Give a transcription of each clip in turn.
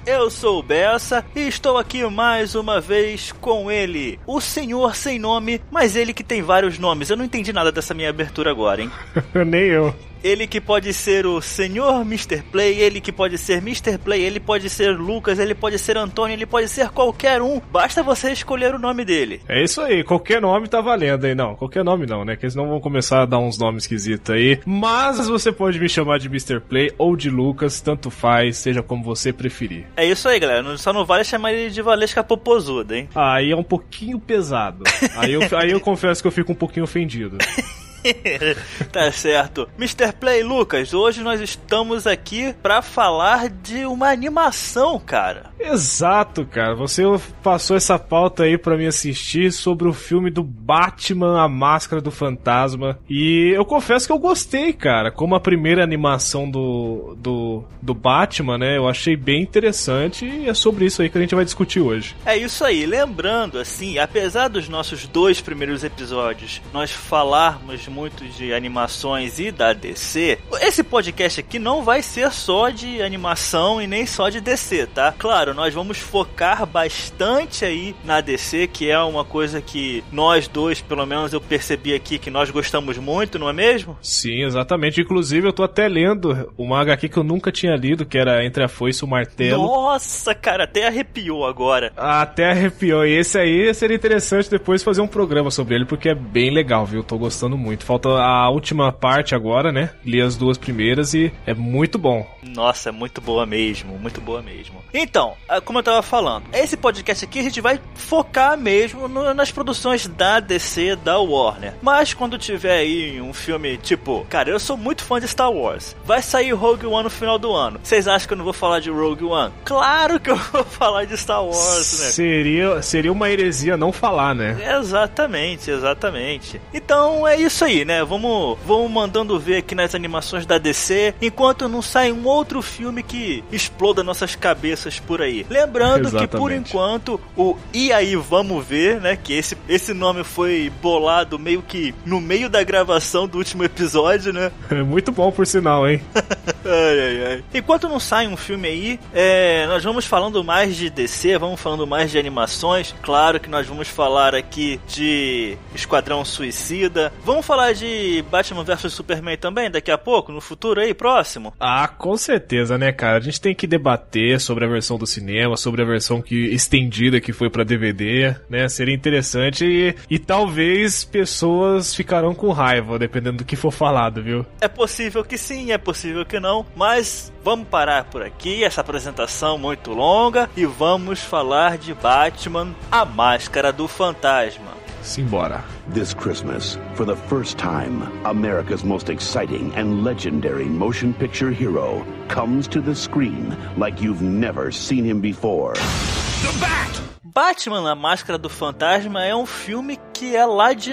eu sou o Bessa e estou aqui mais uma vez com ele, o senhor sem nome, mas ele que tem vários nomes. Eu não entendi nada dessa minha abertura agora, hein? Nem eu. Ele que pode ser o senhor Mr. Play, ele que pode ser Mr. Play, ele pode ser Lucas, ele pode ser Antônio, ele pode ser qualquer um. Basta você escolher o nome dele. É isso aí, qualquer nome tá valendo aí. Não, qualquer nome não, né? Que eles não vão começar a dar uns nomes esquisitos aí. Mas você pode me chamar de Mr. Play ou de Lucas, tanto faz, seja como você preferir. É isso aí, galera. Só não vale chamar ele de Valesca Popozuda, hein? Aí é um pouquinho pesado. Aí eu confesso que eu fico um pouquinho ofendido. Tá certo. Mr. Play, Lucas, hoje nós estamos aqui pra falar de uma animação, cara. Exato, cara. Você passou essa pauta aí pra mim assistir sobre o filme do Batman, A Máscara do Fantasma. E eu confesso que eu gostei, cara. Como a primeira animação do Batman, né? Eu achei bem interessante e é sobre isso aí que a gente vai discutir hoje. É isso aí. Lembrando, assim, apesar dos nossos 2 primeiros episódios nós falarmos muito de animações e da DC, esse podcast aqui não vai ser só de animação e nem só de DC, tá? Claro, nós vamos focar bastante aí na DC, que é uma coisa que nós dois, pelo menos eu percebi aqui, que nós gostamos muito, não é mesmo? Sim, exatamente. Inclusive eu tô até lendo uma HQ que eu nunca tinha lido, que era Entre a Foice e o Martelo. Nossa, cara, até arrepiou agora. Até arrepiou. E esse aí seria interessante depois fazer um programa sobre ele, porque é bem legal, viu? Tô gostando muito. Falta a última parte agora, né? Li as 2 primeiras e é muito bom. Nossa, é muito boa mesmo, muito boa mesmo. Então, como eu tava falando, esse podcast aqui a gente vai focar mesmo nas produções da DC, da Warner. Mas quando tiver aí um filme tipo... Cara, eu sou muito fã de Star Wars. Vai sair Rogue One no final do ano. Vocês acham que eu não vou falar de Rogue One? Claro que eu vou falar de Star Wars, né? Seria uma heresia não falar, né? Exatamente, exatamente. Então é isso aí, né? Vamos mandando ver aqui nas animações da DC, enquanto não sai um outro filme que exploda nossas cabeças por aí. Lembrando que por enquanto o E aí vamos ver, né? Que esse nome foi bolado meio que no meio da gravação do último episódio, né? É muito bom por sinal, hein? Ai. Enquanto não sai um filme aí, nós vamos falando mais de DC, vamos falando mais de animações. Claro que nós vamos falar aqui de Esquadrão Suicida. Vamos falar de Batman vs Superman também daqui a pouco, no futuro aí, próximo? Ah, com certeza, né, cara? A gente tem que debater sobre a versão do cinema, sobre a versão estendida que foi pra DVD, né? Seria interessante e talvez pessoas ficarão com raiva, dependendo do que for falado, viu? É possível que sim, é possível que não, mas vamos parar por aqui, essa apresentação muito longa, e vamos falar de Batman, A Máscara do Fantasma. Simbora. This Christmas, for the first time, America's most exciting and legendary motion picture hero comes to the screen like you've never seen him before. The Bat! Batman, A Máscara do Fantasma é um filme que é lá de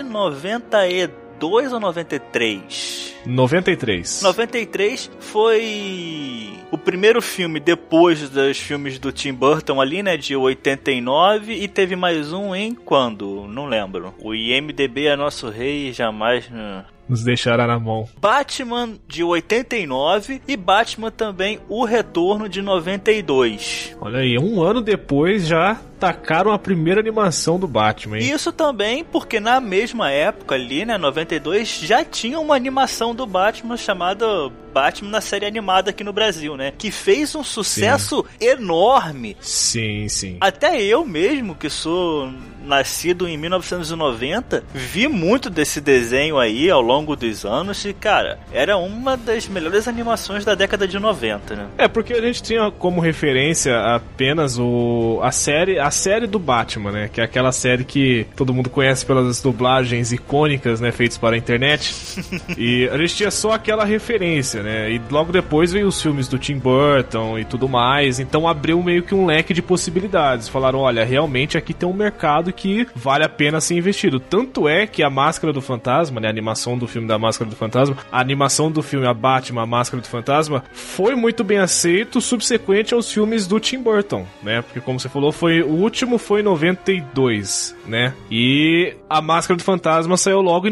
92 ou 93? 93. 93 foi o primeiro filme depois dos filmes do Tim Burton ali, né, de 89, e teve mais um em quando? Não lembro. O IMDb é nosso rei e jamais... nos deixará na mão. Batman de 89 e Batman também O Retorno de 92. Olha aí, um ano depois já tacaram a primeira animação do Batman, hein? Isso também porque na mesma época ali, né, 92, já tinha uma animação do Batman chamada Batman na série animada aqui no Brasil, né? Que fez um sucesso enorme. Sim, sim. Até eu mesmo, que sou nascido em 1990, vi muito desse desenho aí ao longo dos anos e, cara, era uma das melhores animações da década de 90, né? É, porque a gente tinha como referência apenas a série do Batman, né? Que é aquela série que todo mundo conhece pelas dublagens icônicas, né? Feitas para a internet. E a gente tinha só aquela referência, né? E logo depois veio os filmes do Tim Burton e tudo mais. Então abriu meio que um leque de possibilidades. Falaram, olha, realmente aqui tem um mercado que vale a pena ser investido. Tanto é que a Máscara do Fantasma, né? A animação do filme da Máscara do Fantasma, a animação do filme A Batman, A Máscara do Fantasma, foi muito bem aceito subsequente aos filmes do Tim Burton, né? Porque como você falou, o último foi em 92, né? E A Máscara do Fantasma saiu logo em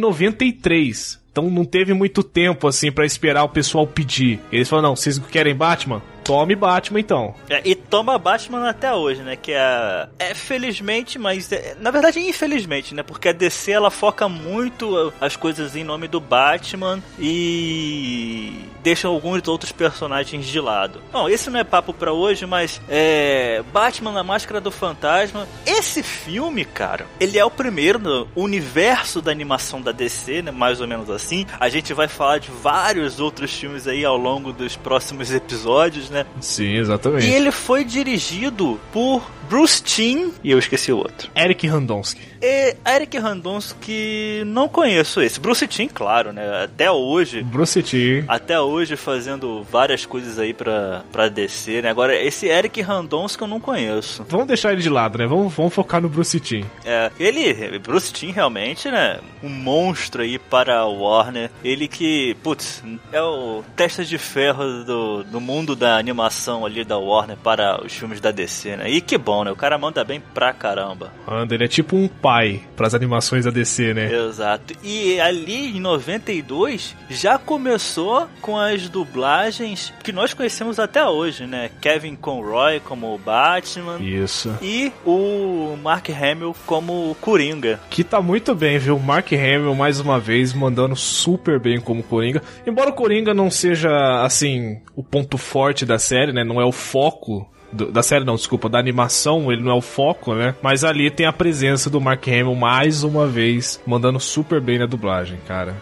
93. Então não teve muito tempo, assim, pra esperar o pessoal pedir. Eles falaram, não, vocês querem Batman? Tome Batman, então. E toma Batman até hoje, né? Que é felizmente, mas... na verdade, infelizmente, né? Porque a DC, ela foca muito as coisas em nome do Batman e deixa alguns outros personagens de lado. Bom, esse não é papo pra hoje, mas Batman na Máscara do Fantasma. Esse filme, cara, ele é o primeiro no universo da animação da DC, né? Mais ou menos assim. A gente vai falar de vários outros filmes aí ao longo dos próximos episódios, né? Sim, exatamente. E ele foi dirigido por Bruce Timm, e eu esqueci o outro. Eric Randonsky. Eric Randonsky, não conheço esse. Bruce Timm, claro, né? Até hoje. Bruce Timm. Até hoje fazendo várias coisas aí pra DC, né? Agora, esse Eric Randonsky eu não conheço. Vamos deixar ele de lado, né? Vamos focar no Bruce Timm. Bruce Timm realmente, né? Um monstro aí para a Warner. Ele que, putz, é o testa de ferro do mundo da animação ali da Warner para os filmes da DC, né? E que bom, né? O cara manda bem pra caramba. Ele é tipo um pai pras animações da DC, né? Exato. E ali em 92 já começou com as dublagens que nós conhecemos até hoje, né? Kevin Conroy como o Batman. Isso. E o Mark Hamill como o Coringa. Que tá muito bem, viu? Mark Hamill, mais uma vez, mandando super bem como Coringa. Embora o Coringa não seja, assim, o ponto forte da série, né? Não é o foco da série, não, desculpa, da animação, ele não é o foco, né? Mas ali tem a presença do Mark Hamill mais uma vez, mandando super bem na dublagem, cara.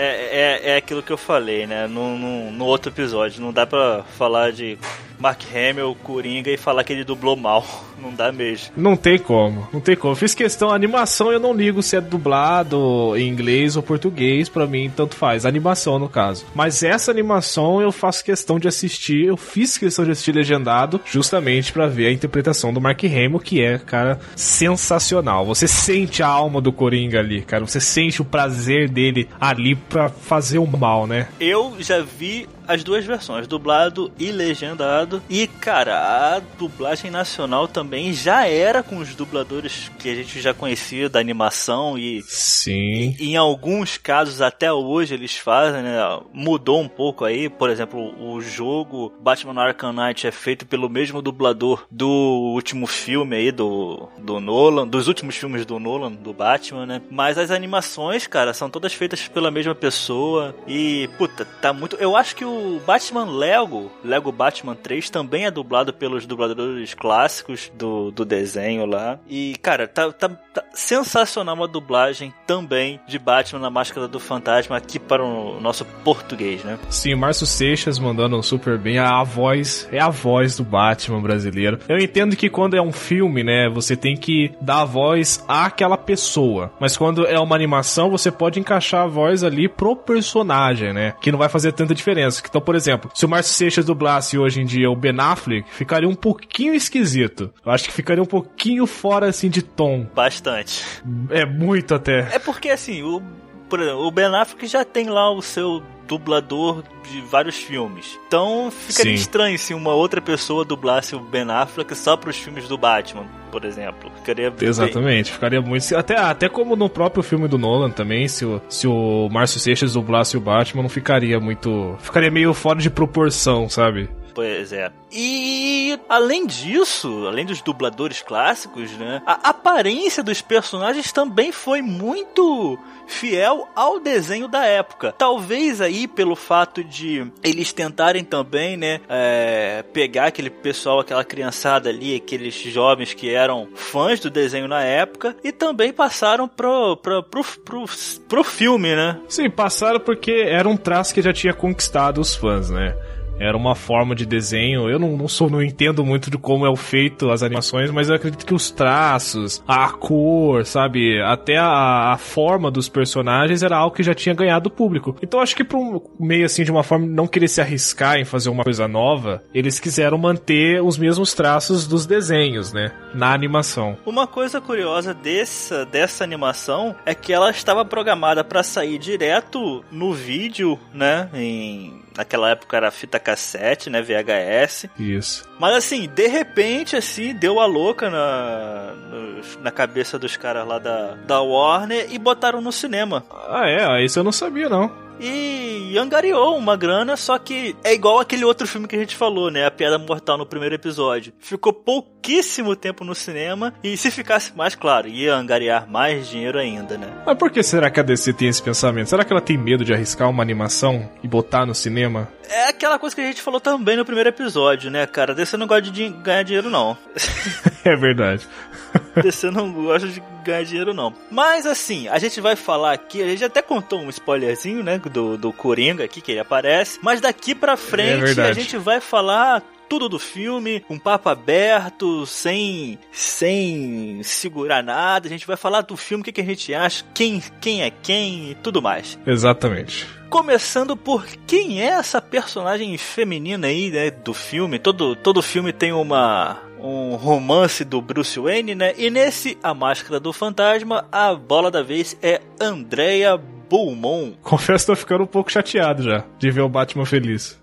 É aquilo que eu falei, né? No outro episódio. Não dá pra falar de Mark Hamill, Coringa e falar que ele dublou mal. Não dá mesmo. Não tem como. Eu fiz questão, a animação eu não ligo se é dublado em inglês ou português, pra mim tanto faz. Animação, no caso. Mas essa animação eu faço questão de assistir, eu fiz questão de assistir legendado, justamente pra ver a interpretação do Mark Hamill, que é, cara, sensacional. Você sente a alma do Coringa ali, cara. Você sente o prazer dele ali pra fazer o mal, né? Eu já vi as duas versões, dublado e legendado. E, cara, a dublagem nacional também já era com os dubladores que a gente já conhecia da animação e... Sim. E, em alguns casos, até hoje, eles fazem, né? Mudou um pouco aí. Por exemplo, o jogo Batman Arkham Knight é feito pelo mesmo dublador do último filme aí, do Nolan, dos últimos filmes do Nolan, do Batman, né? Mas as animações, cara, são todas feitas pela mesma pessoa. E, puta, tá muito... Eu acho que o Batman Lego Batman 3 também é dublado pelos dubladores clássicos do desenho lá. E, cara, tá sensacional a dublagem também de Batman na Máscara do Fantasma aqui para o nosso português, né? Sim, Márcio Seixas mandando super bem. A voz do Batman brasileiro. Eu entendo que quando é um filme, né, você tem que dar a voz àquela pessoa. Mas quando é uma animação, você pode encaixar a voz ali pro personagem, né? Que não vai fazer tanta diferença. Então, por exemplo, se o Márcio Seixas dublasse hoje em dia o Ben Affleck, ficaria um pouquinho esquisito. Eu acho que ficaria um pouquinho fora, assim, de tom. Bastante. É muito até. É porque, assim, por exemplo, o Ben Affleck já tem lá o seu dublador de vários filmes. Então, ficaria estranho se uma outra pessoa dublasse o Ben Affleck só pros filmes do Batman, por exemplo. Exatamente, ficaria muito... Até como no próprio filme do Nolan também, se o Márcio Seixas dublasse o Batman, não ficaria muito... Ficaria meio fora de proporção, sabe? Pois é. E além disso, além dos dubladores clássicos, né, a aparência dos personagens também foi muito fiel ao desenho da época. Talvez aí pelo fato de eles tentarem também, né, pegar aquele pessoal, aquela criançada ali, aqueles jovens que eram fãs do desenho na época e também passaram pro filme, né? Sim, passaram porque era um traço que já tinha conquistado os fãs, né? Era uma forma de desenho. Eu não entendo muito de como é feito as animações, mas eu acredito que os traços, a cor, sabe, até a forma dos personagens era algo que já tinha ganhado o público. Então acho que para um meio assim, de uma forma não querer se arriscar em fazer uma coisa nova, eles quiseram manter os mesmos traços dos desenhos, né, na animação. Uma coisa curiosa dessa animação é que ela estava programada para sair direto no vídeo, né, naquela época era fita cassete, né, VHS. Isso. Mas assim, de repente, assim, deu a louca na cabeça dos caras lá da Warner e botaram no cinema. Ah, isso eu não sabia, não. e angariou uma grana, só que é igual aquele outro filme que a gente falou, né? A Piada Mortal no primeiro episódio. Ficou pouquíssimo tempo no cinema e se ficasse mais, claro, ia angariar mais dinheiro ainda, né? Mas por que será que a DC tem esse pensamento? Será que ela tem medo de arriscar uma animação e botar no cinema? É aquela coisa que a gente falou também no primeiro episódio, né, cara? DC não gosta de ganhar dinheiro, não. É verdade. DC não gosta de ganhar dinheiro, não. Mas, assim, a gente vai falar aqui, a gente até contou um spoilerzinho, né, do Coringa aqui, que ele aparece, mas daqui pra frente a gente vai falar tudo do filme, um papo aberto, sem segurar nada. A gente vai falar do filme, o que a gente acha, quem é quem e tudo mais. Exatamente. Começando por quem é essa personagem feminina aí, né, do filme. Todo filme tem um romance do Bruce Wayne, né? E nesse A Máscara do Fantasma, a bola da vez é Andrea Beaumont. Confesso que tô ficando um pouco chateado já de ver o Batman feliz.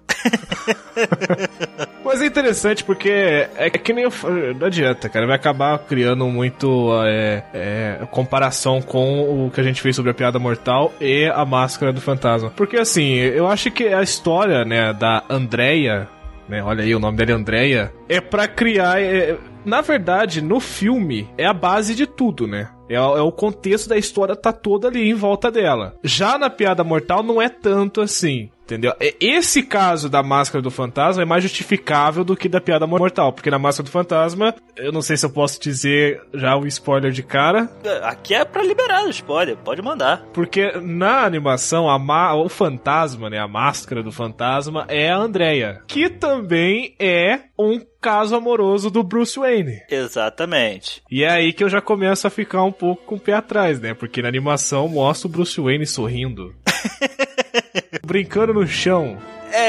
Mas é interessante porque é que nem não adianta, cara. Vai acabar criando muito comparação com o que a gente fez sobre a Piada Mortal e a Máscara do Fantasma. Porque assim, eu acho que a história, né, da Andrea, né, olha aí, o nome dela é Andrea, é pra criar... na verdade, no filme, é a base de tudo, né? É o contexto da história, tá toda ali em volta dela. Já na Piada Mortal não é tanto assim, entendeu? Esse caso da Máscara do Fantasma é mais justificável do que da Piada Mortal, porque na Máscara do Fantasma, eu não sei se eu posso dizer já um spoiler de cara. Aqui é pra liberar o spoiler, pode mandar. Porque na animação, o fantasma, né, a Máscara do Fantasma é a Andrea, que também é um caso amoroso do Bruce Wayne. Exatamente. E é aí que eu já começo a ficar um pouco com o pé atrás, né? Porque na animação mostra o Bruce Wayne sorrindo. Brincando no chão.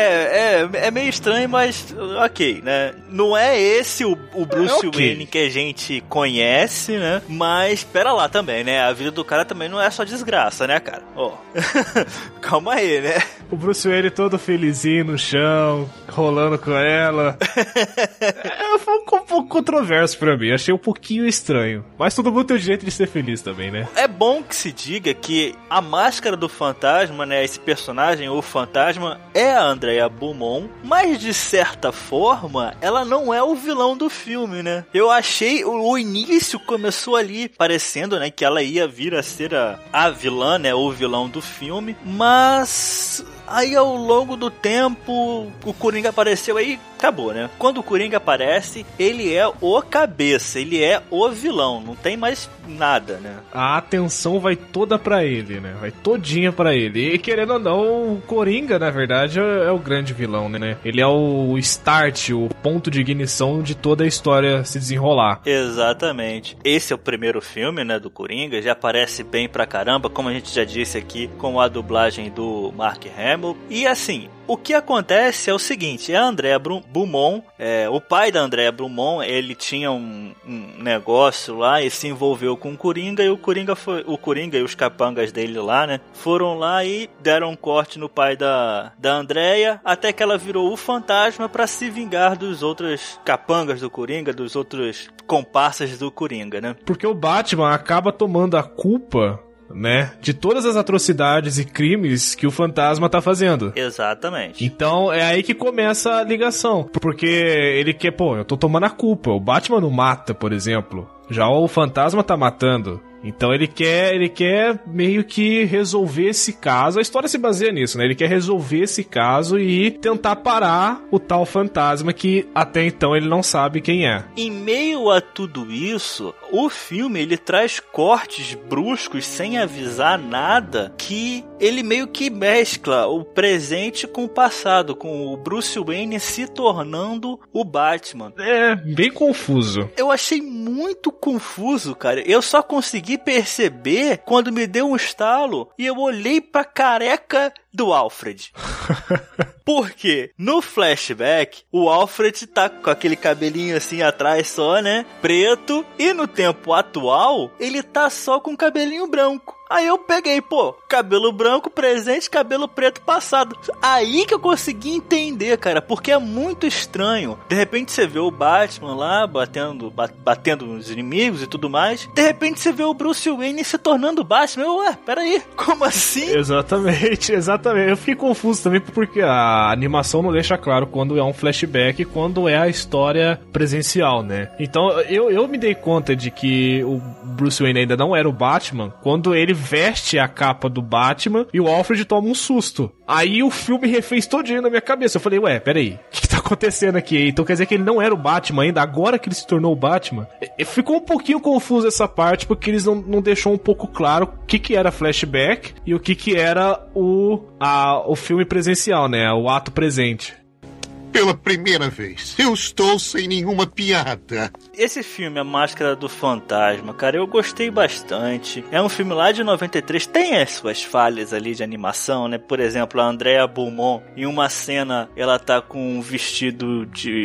É meio estranho, mas ok, né? Não é esse o Bruce Wayne que a gente conhece, né? Mas, pera lá também, né? A vida do cara também não é só desgraça, né, cara? Ó, calma aí, né? O Bruce Wayne todo felizinho no chão, rolando com ela. Foi um pouco controverso pra mim, achei um pouquinho estranho. Mas todo mundo tem o direito de ser feliz também, né? É bom que se diga que a Máscara do Fantasma, né? Esse personagem, o Fantasma, é a Andrea Beaumont, mas de certa forma, ela não é o vilão do filme, né? Eu achei, o início começou ali parecendo, né, que ela ia vir a ser a vilã, né, o vilão do filme, mas aí ao longo do tempo o Coringa apareceu aí, acabou, né? Quando o Coringa aparece, ele é o cabeça, ele é o vilão, não tem mais nada, né? A atenção vai toda pra ele, né? Vai todinha pra ele. E querendo ou não, o Coringa, na verdade, é o grande vilão, né? Ele é o start, o ponto de ignição de toda a história se desenrolar. Exatamente. Esse é o primeiro filme, né, do Coringa, já aparece bem pra caramba, como a gente já disse aqui, com a dublagem do Mark Hamill. E assim, o que acontece é o seguinte, a Andrea Beaumont, o pai da Andrea Beaumont, ele tinha um negócio lá e se envolveu com o Coringa, e o Coringa e os capangas dele lá, né, foram lá e deram um corte no pai da Andrea, até que ela virou o fantasma pra se vingar dos outros capangas do Coringa, dos outros comparsas do Coringa, né? Porque o Batman acaba tomando a culpa, né, de todas as atrocidades e crimes que o fantasma tá fazendo. Exatamente. Então é aí que começa a ligação, porque ele quer, eu tô tomando a culpa. O Batman não mata, por exemplo. Já o fantasma tá matando. Então ele quer meio que resolver esse caso. A história se baseia nisso, né? Ele quer resolver esse caso e tentar parar o tal fantasma que até então ele não sabe quem é. Em meio a tudo isso, o filme ele traz cortes bruscos sem avisar nada, que ele meio que mescla o presente com o passado, com o Bruce Wayne se tornando o Batman. É, bem confuso. Eu achei muito confuso, cara. Eu só consegui perceber quando me deu um estalo e eu olhei pra careca do Alfred. Porque no flashback, o Alfred tá com aquele cabelinho assim atrás só, né? Preto. E no tempo atual, ele tá só com cabelinho branco. Aí eu peguei, pô, cabelo branco presente, cabelo preto passado. Aí que eu consegui entender, cara, porque é muito estranho. De repente você vê o Batman lá batendo nos inimigos e tudo mais. De repente você vê o Bruce Wayne se tornando Batman. Ué, peraí, como assim? Exatamente. Eu fiquei confuso também porque a animação não deixa claro quando é um flashback e quando é a história presencial, né? Então eu me dei conta de que o Bruce Wayne ainda não era o Batman quando ele veste a capa do Batman e o Alfred toma um susto. Aí o filme refez todinho na minha cabeça. Eu falei, ué, peraí, o que tá acontecendo aqui? Então quer dizer que ele não era o Batman ainda, agora que ele se tornou o Batman? Ficou um pouquinho confuso essa parte, porque eles não deixou um pouco claro o que era flashback e o que era o filme presencial, né? O ato presente. Pela primeira vez, eu estou sem nenhuma piada. Esse filme, A Máscara do Fantasma, cara, eu gostei bastante. É um filme lá de 93, tem as suas falhas ali de animação, né? Por exemplo, a Andrea Beaumont, em uma cena, ela tá com um vestido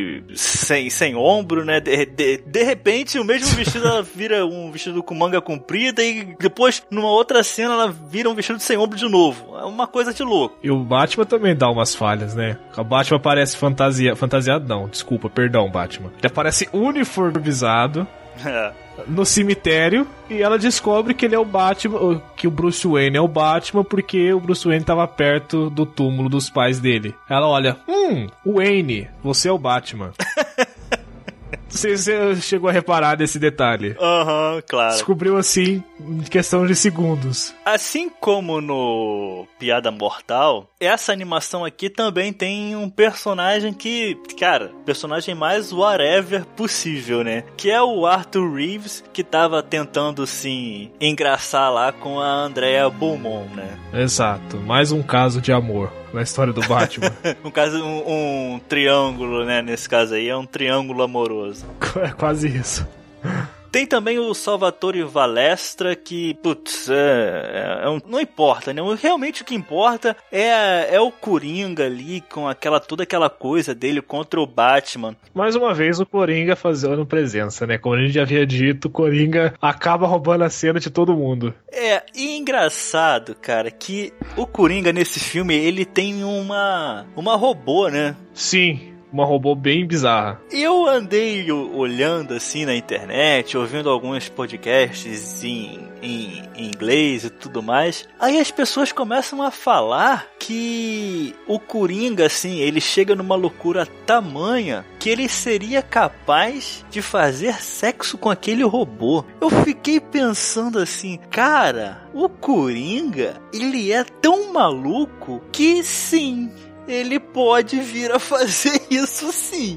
sem ombro, né? De repente, o mesmo vestido, ela vira um vestido com manga comprida e depois, numa outra cena, ela vira um vestido sem ombro de novo. É uma coisa de louco. E o Batman também dá umas falhas, né? O Batman parece fantasiado não, desculpa, perdão, Batman. Ele aparece uniformizado no cemitério e ela descobre que ele é o Batman, que o Bruce Wayne é o Batman porque o Bruce Wayne estava perto do túmulo dos pais dele. Ela olha, Wayne, você é o Batman. Você chegou a reparar nesse detalhe? Claro. Descobriu assim, em questão de segundos. Assim como no Piada Mortal, essa animação aqui também tem um personagem que, cara, personagem mais whatever possível, né? Que é o Arthur Reeves, que tava tentando, sim, engraçar lá com a Andrea Beaumont, né? Exato. Mais um caso de amor na história do Batman. um triângulo, né? Nesse caso aí, é um triângulo amoroso. É quase isso. Tem também o Salvatore Valestra, que, putz, não importa, né? Realmente o que importa é o Coringa ali, com toda aquela coisa dele contra o Batman. Mais uma vez o Coringa fazendo presença, né? Como a gente já havia dito, o Coringa acaba roubando a cena de todo mundo. E engraçado, cara, que o Coringa nesse filme, ele tem uma robô, né? Sim. Uma robô bem bizarra. Eu andei olhando assim na internet, ouvindo alguns podcasts em inglês e tudo mais. Aí as pessoas começam a falar que o Coringa, assim, ele chega numa loucura tamanha que ele seria capaz de fazer sexo com aquele robô. Eu fiquei pensando assim, cara, o Coringa, ele é tão maluco que sim... ele pode vir a fazer isso sim.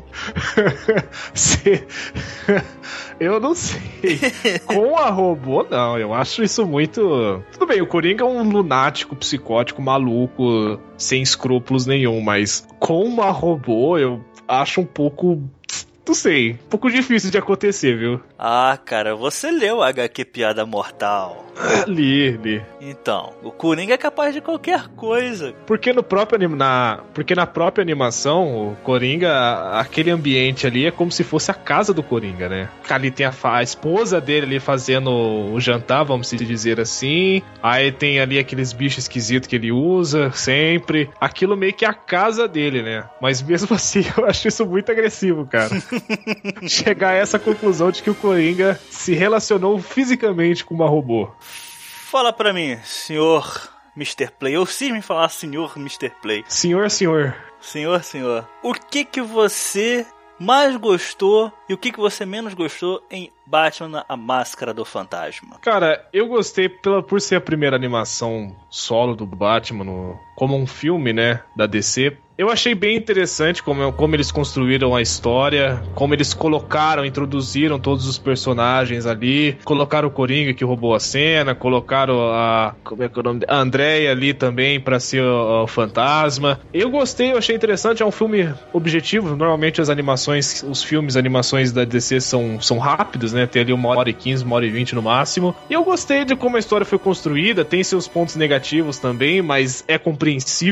Eu não sei. Com a robô, não. Eu acho isso muito... Tudo bem, o Coringa é um lunático, psicótico, maluco, sem escrúpulos nenhum, mas com uma robô eu acho um pouco... Não sei, um pouco difícil de acontecer, viu? Ah, cara, você leu a HQ Piada Mortal? Li. Então, o Coringa é capaz de qualquer coisa. Porque na própria animação, o Coringa, aquele ambiente ali é como se fosse a casa do Coringa, né? Ali tem a esposa dele ali fazendo o jantar, vamos dizer assim. Aí tem ali aqueles bichos esquisitos que ele usa sempre. Aquilo meio que é a casa dele, né? Mas mesmo assim, eu acho isso muito agressivo, cara. Chegar a essa conclusão de que o Coringa se relacionou fisicamente com uma robô. Fala pra mim, senhor Mr. Play. Eu sim me falar senhor Mr. Play. Senhor. Senhor. O que você mais gostou e o que você menos gostou em Batman, A Máscara do Fantasma? Cara, eu gostei por ser a primeira animação solo do Batman como um filme, né, da DC. Eu achei bem interessante como eles construíram a história, como eles introduziram todos os personagens ali, colocaram o Coringa que roubou a cena, colocaram a Andrea ali também pra ser o fantasma. Eu gostei, eu achei interessante, é um filme objetivo. Normalmente as animações da DC são rápidos, né, tem ali 1h15, 1h20 no máximo. E eu gostei de como a história foi construída, tem seus pontos negativos também, mas é compreensível.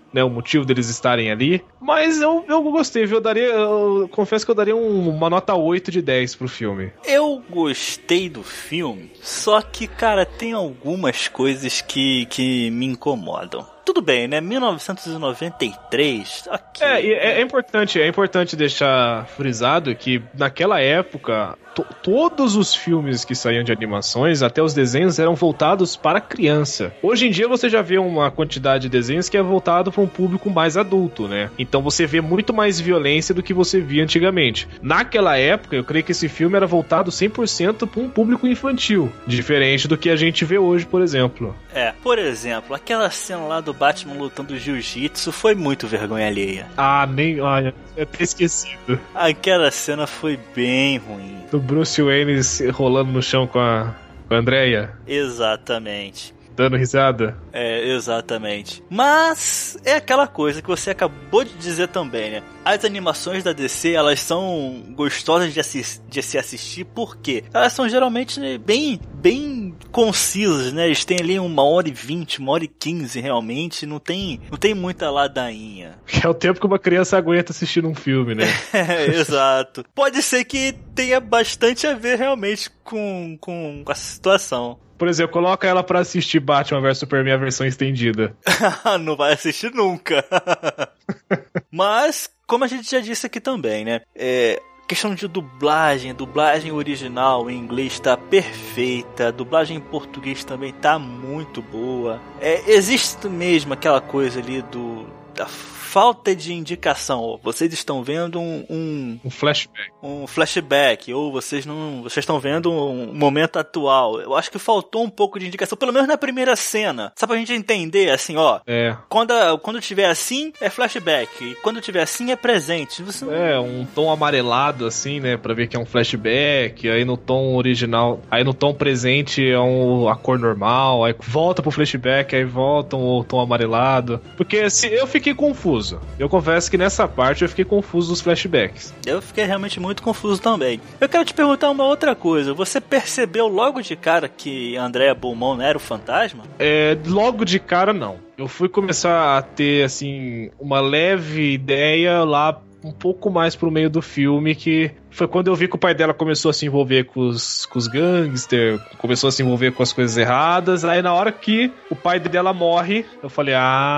né, o motivo deles estarem ali. Mas eu gostei, viu? Eu confesso que eu daria uma nota 8 de 10 pro filme. Eu gostei do filme, só que, cara, tem algumas coisas que me incomodam. Tudo bem, né? 1993, ok. É importante deixar frisado que naquela época todos os filmes que saíam de animações, até os desenhos, eram voltados para criança. Hoje em dia você já vê uma quantidade de desenhos que é voltado para um público mais adulto, né? Então você vê muito mais violência do que você via antigamente. Naquela época, eu creio que esse filme era voltado 100% para um público infantil, diferente do que a gente vê hoje, por exemplo. Por exemplo, aquela cena lá do Batman lutando jiu-jitsu foi muito vergonha alheia. Olha, eu até esquecido. Aquela cena foi bem ruim. Do Bruce Wayne rolando no chão com a Andrea. Exatamente. Dando risada. Exatamente. Mas é aquela coisa que você acabou de dizer também, né? As animações da DC, elas são gostosas de se assistir, porque elas são geralmente bem concisas, né? Eles têm ali 1h20, 1h15 realmente, não tem muita ladainha. Que é o tempo que uma criança aguenta assistindo um filme, né? Exato. Pode ser que tenha bastante a ver realmente com a situação. Por exemplo, coloca ela pra assistir Batman vs Superman a versão estendida. Não vai assistir nunca. Mas, como a gente já disse aqui também, né? Questão de dublagem original em inglês tá perfeita, a dublagem em português também tá muito boa. Existe mesmo aquela coisa ali da falta de indicação. Vocês estão vendo um flashback. Um flashback, ou vocês estão vendo um momento atual. Eu acho que faltou um pouco de indicação, pelo menos na primeira cena. Só pra gente entender, assim, ó. Quando tiver assim, é flashback. E quando tiver assim, é presente. Um tom amarelado, assim, né? Pra ver que é um flashback. Aí no tom original, aí no tom presente é a cor normal. Aí volta pro flashback, aí volta o tom amarelado. Porque eu fiquei confuso. Eu confesso que nessa parte eu fiquei confuso dos flashbacks. Eu fiquei realmente muito confuso também. Eu quero te perguntar uma outra coisa. Você percebeu logo de cara que Andrea Beaumont era o fantasma? Logo de cara não. Eu fui começar a ter, assim, uma leve ideia lá um pouco mais pro meio do filme, que foi quando eu vi que o pai dela começou a se envolver com os gangsters, começou a se envolver com as coisas erradas. Aí na hora que o pai dela morre, eu falei,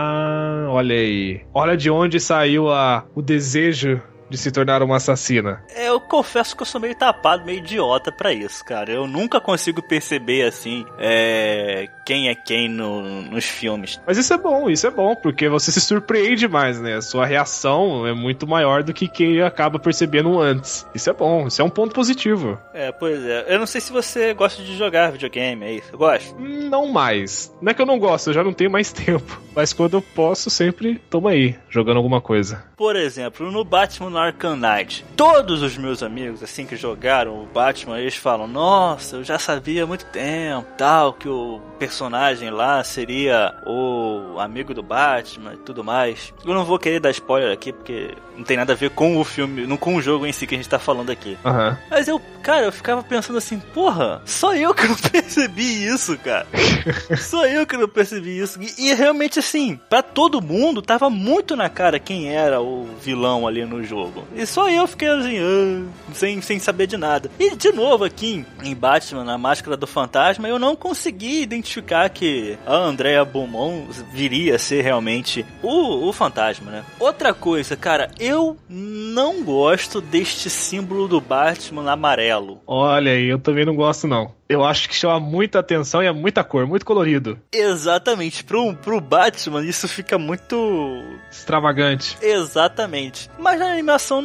olha aí, olha de onde saiu o desejo de se tornar uma assassina. Eu confesso que eu sou meio tapado, meio idiota pra isso, cara. Eu nunca consigo perceber, assim, quem é quem nos filmes. Mas isso é bom, porque você se surpreende mais, né? A sua reação é muito maior do que quem acaba percebendo antes. Isso é bom, isso é um ponto positivo. Pois é. Eu não sei se você gosta de jogar videogame, é isso? Eu gosto? Não mais. Não é que eu não gosto, eu já não tenho mais tempo. Mas quando eu posso, sempre tamo aí, jogando alguma coisa. Por exemplo, no Batman Arkham Knight, todos os meus amigos, assim, que jogaram o Batman, eles falam, nossa, eu já sabia há muito tempo, tal, que o personagem lá seria o amigo do Batman e tudo mais. Eu não vou querer dar spoiler aqui, porque não tem nada a ver com o filme, não com o jogo em si que a gente tá falando aqui. Uhum. Mas eu ficava pensando assim, porra, só eu que não percebi isso, cara. Só eu que não percebi isso. E realmente, assim, pra todo mundo, tava muito na cara quem era o vilão ali no jogo. E só eu fiquei assim, sem saber de nada. E de novo aqui em Batman, na Máscara do Fantasma, eu não consegui identificar que a Andrea Beaumont viria a ser realmente o fantasma, né? Outra coisa, cara, eu não gosto deste símbolo do Batman amarelo. Olha aí, eu também não gosto não. Eu acho que chama muita atenção e é muita cor, muito colorido. Exatamente. Pro Batman, isso fica muito... extravagante. Exatamente. Mas a animação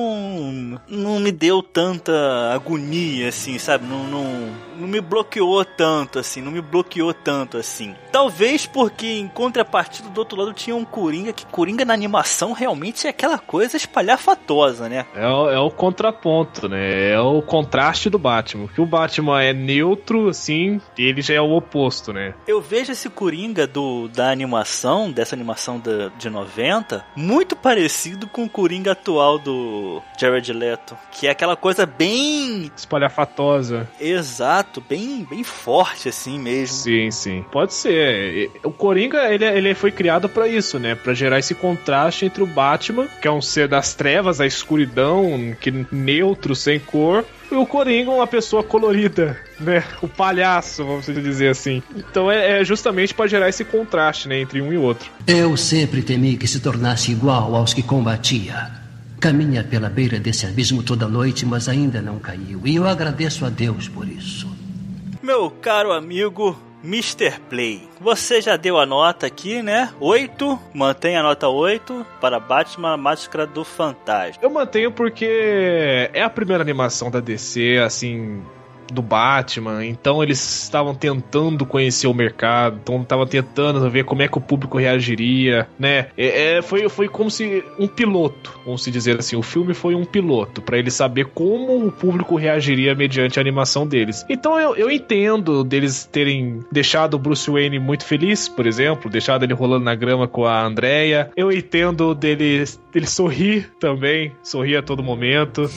não me deu tanta agonia, assim, sabe? Não me bloqueou tanto, assim. Talvez porque, em contrapartida, do outro lado tinha um Coringa, que Coringa na animação realmente é aquela coisa espalhafatosa, né? É o contraponto, né? É o contraste do Batman. Que o Batman é neutro, assim, ele já é o oposto, né? Eu vejo esse Coringa dessa animação de 90, muito parecido com o Coringa atual do Jared Leto, que é aquela coisa bem... espalhafatosa. Exato. chato, bem forte assim mesmo. Sim. Pode ser. O Coringa, ele foi criado pra isso, né? Pra gerar esse contraste entre o Batman, que é um ser das trevas, a escuridão, que neutro, sem cor, e o Coringa, uma pessoa colorida, né? O palhaço, vamos dizer assim. Então é justamente para gerar esse contraste, né, entre um e outro. Eu sempre temi que se tornasse igual aos que combatia. Caminha pela beira desse abismo toda noite, mas ainda não caiu. E eu agradeço a Deus por isso. Meu caro amigo Mr. Play, você já deu a nota aqui, né? 8, mantém a nota 8 para Batman, a Máscara do Fantasma. Eu mantenho porque é a primeira animação da DC, assim, do Batman, então eles estavam tentando conhecer o mercado, então estavam tentando ver como é que o público reagiria, né? Foi como se um piloto, vamos se dizer assim, o filme foi um piloto para eles saber como o público reagiria mediante a animação deles. Então eu entendo deles terem deixado o Bruce Wayne muito feliz, por exemplo, deixado ele rolando na grama com a Andrea. Eu entendo dele sorrir também, sorrir a todo momento.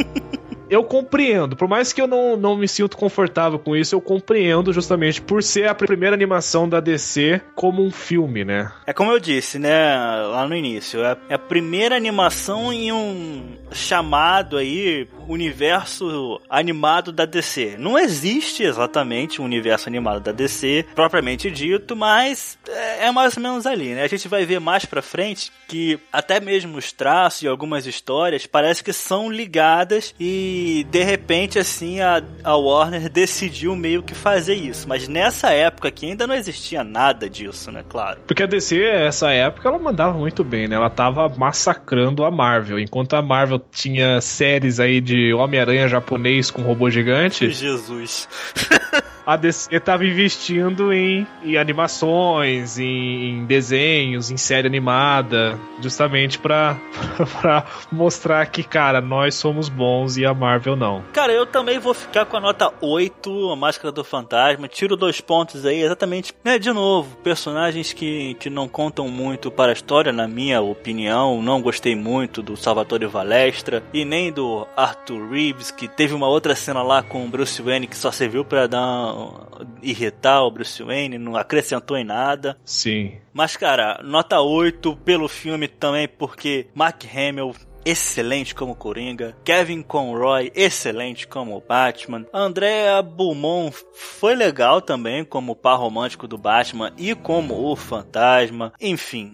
Eu compreendo, por mais que eu não me sinto confortável com isso, eu compreendo justamente por ser a primeira animação da DC como um filme, né? É como eu disse, né, lá no início, é a primeira animação em um chamado aí, universo animado da DC. Não existe exatamente um universo animado da DC, propriamente dito, mas é mais ou menos ali, né? A gente vai ver mais pra frente que até mesmo os traços e algumas histórias parece que são ligadas e de repente assim a Warner decidiu meio que fazer isso, mas nessa época aqui ainda não existia nada disso, né, claro. Porque a DC, essa época, ela mandava muito bem, né? Ela tava massacrando a Marvel, enquanto a Marvel tinha séries aí de Homem-Aranha japonês com robô gigante. Jesus. A DC tava investindo em animações, em desenhos, em série animada, justamente pra mostrar que, cara, nós somos bons e a Marvel não. Cara, eu também vou ficar com a nota 8, a Máscara do Fantasma, tiro 2 pontos aí, exatamente, né, de novo, personagens que não contam muito para a história, na minha opinião. Não gostei muito do Salvatore Valestra e nem do Arthur Reeves, que teve uma outra cena lá com o Bruce Wayne que só serviu pra irritar o Bruce Wayne, não acrescentou em nada. Sim. Mas, cara, nota 8 pelo filme também, porque Mark Hamill, excelente como Coringa, Kevin Conroy, excelente como Batman, Andrea Beaumont foi legal também como par romântico do Batman e como o Fantasma. Enfim,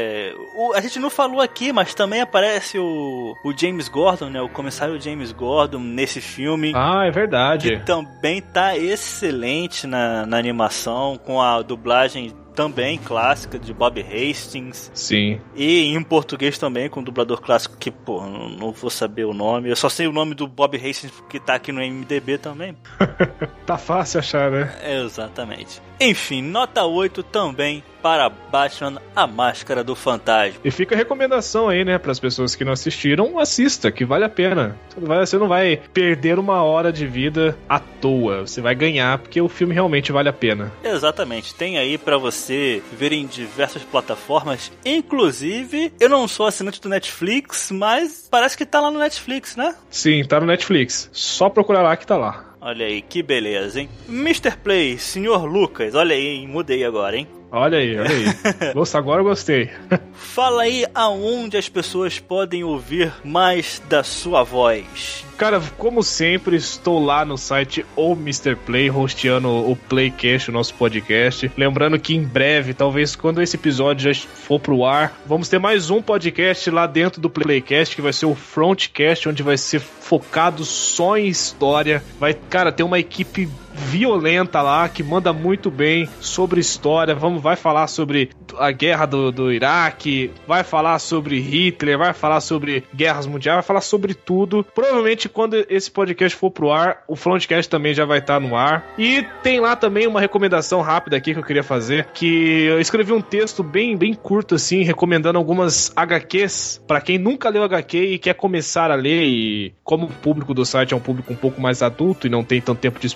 a gente não falou aqui, mas também aparece o James Gordon, né, o comissário James Gordon nesse filme. Ah, é verdade. Que também tá excelente na animação, com a dublagem também clássica de Bob Hastings. Sim. E em português também, com um dublador clássico que, pô, não vou saber o nome. Eu só sei o nome do Bob Hastings que tá aqui no IMDb também. Tá fácil achar, né? Exatamente. Enfim, nota 8 também para Batman, a Máscara do Fantasma. E fica a recomendação aí, né, para as pessoas que não assistiram, assista, que vale a pena. Você não vai perder uma hora de vida à toa. Você vai ganhar, porque o filme realmente vale a pena. Exatamente. Tem aí para você ver em diversas plataformas. Inclusive, eu não sou assinante do Netflix, mas parece que tá lá no Netflix, né? Sim, tá no Netflix. Só procurar lá que tá lá. Olha aí, que beleza, hein? Mr. Play, Sr. Lucas, olha aí, hein? Mudei agora, hein? Olha aí. Agora eu gostei. Fala aí aonde as pessoas podem ouvir mais da sua voz. Cara, como sempre, estou lá no site O Mr. Play, hosteando o Playcast, o nosso podcast. Lembrando que em breve, talvez quando esse episódio já for pro ar, vamos ter mais um podcast lá dentro do Playcast, que vai ser o Frontcast, onde vai ser focado só em história. Vai, cara, ter uma equipe violenta lá, que manda muito bem sobre história. Vai falar sobre a guerra do Iraque, vai falar sobre Hitler, vai falar sobre guerras mundiais, vai falar sobre tudo. Provavelmente quando esse podcast for pro ar, o Frontcast também já vai estar no ar. E tem lá também uma recomendação rápida aqui que eu queria fazer, que eu escrevi um texto bem curto assim, recomendando algumas HQs para quem nunca leu HQ e quer começar a ler. E como o público do site é um público um pouco mais adulto e não tem tanto tempo disponível, eu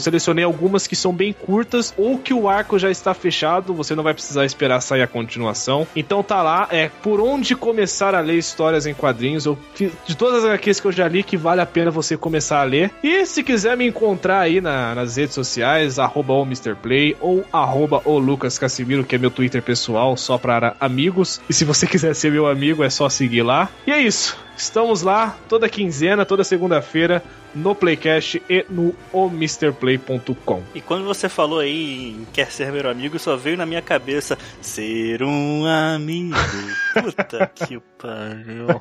selecionei algumas que são bem curtas ou que o arco já está fechado, você não vai precisar esperar sair a continuação. Então tá lá, por onde começar a ler histórias em quadrinhos. Eu fiz de todas as HQs que eu já li que vale a pena você começar a ler. E se quiser me encontrar aí nas redes sociais, @oMrPlay ou @oLucasCasimiro, que é meu Twitter pessoal, só para amigos. E se você quiser ser meu amigo, é só seguir lá. E é isso. Estamos lá toda quinzena, toda segunda-feira, no Playcast e no omrplay.com. E quando você falou aí em quer ser meu amigo, só veio na minha cabeça ser um amigo. Puta que pariu.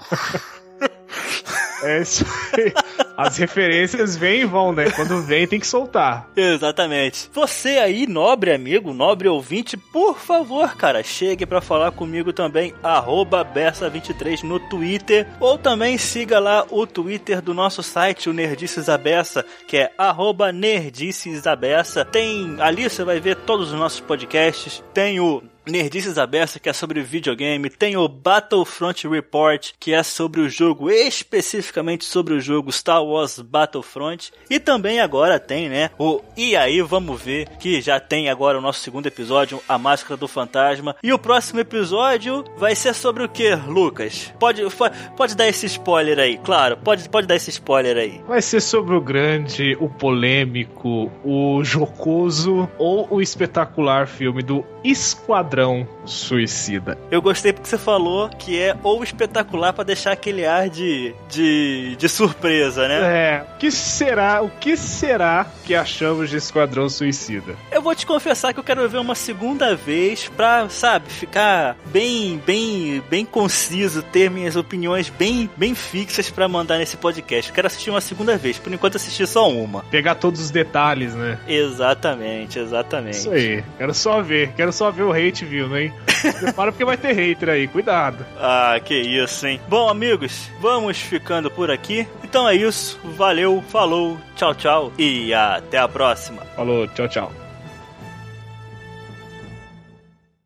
É isso aí. As referências vêm e vão, né? Quando vem, tem que soltar. Exatamente. Você aí, nobre amigo, nobre ouvinte, por favor, cara, chegue pra falar comigo também, @Bessa23 no Twitter, ou também siga lá o Twitter do nosso site, o Nerdices à Beça, que é @Nerdices à Beça. Ali você vai ver todos os nossos podcasts, tem o Nerdices à Beça, que é sobre videogame, tem o Battlefront Report, que é sobre o jogo, especificamente sobre o jogo Star Wars Battlefront, e também agora tem, né, E aí vamos ver, que já tem agora o nosso segundo episódio, A Máscara do Fantasma, e o próximo episódio vai ser sobre o que, Lucas? Pode dar esse spoiler aí, claro, pode dar esse spoiler aí. Vai ser sobre o grande, o polêmico, o jocoso ou o espetacular filme do Esquadrão Suicida. Eu gostei porque você falou que é ou espetacular pra deixar aquele ar de surpresa, né? O que será que achamos de Esquadrão Suicida? Eu vou te confessar que eu quero ver uma segunda vez pra, sabe, ficar bem conciso, ter minhas opiniões bem fixas pra mandar nesse podcast. Eu quero assistir uma segunda vez, por enquanto assisti só uma. Pegar todos os detalhes, né? Exatamente. Isso aí, quero só ver o hate vindo, hein? Prepara porque vai ter hater aí, cuidado. Ah, que isso, hein? Bom, amigos, vamos ficando por aqui. Então é isso, valeu, falou, tchau, tchau e até a próxima. Falou, tchau, tchau.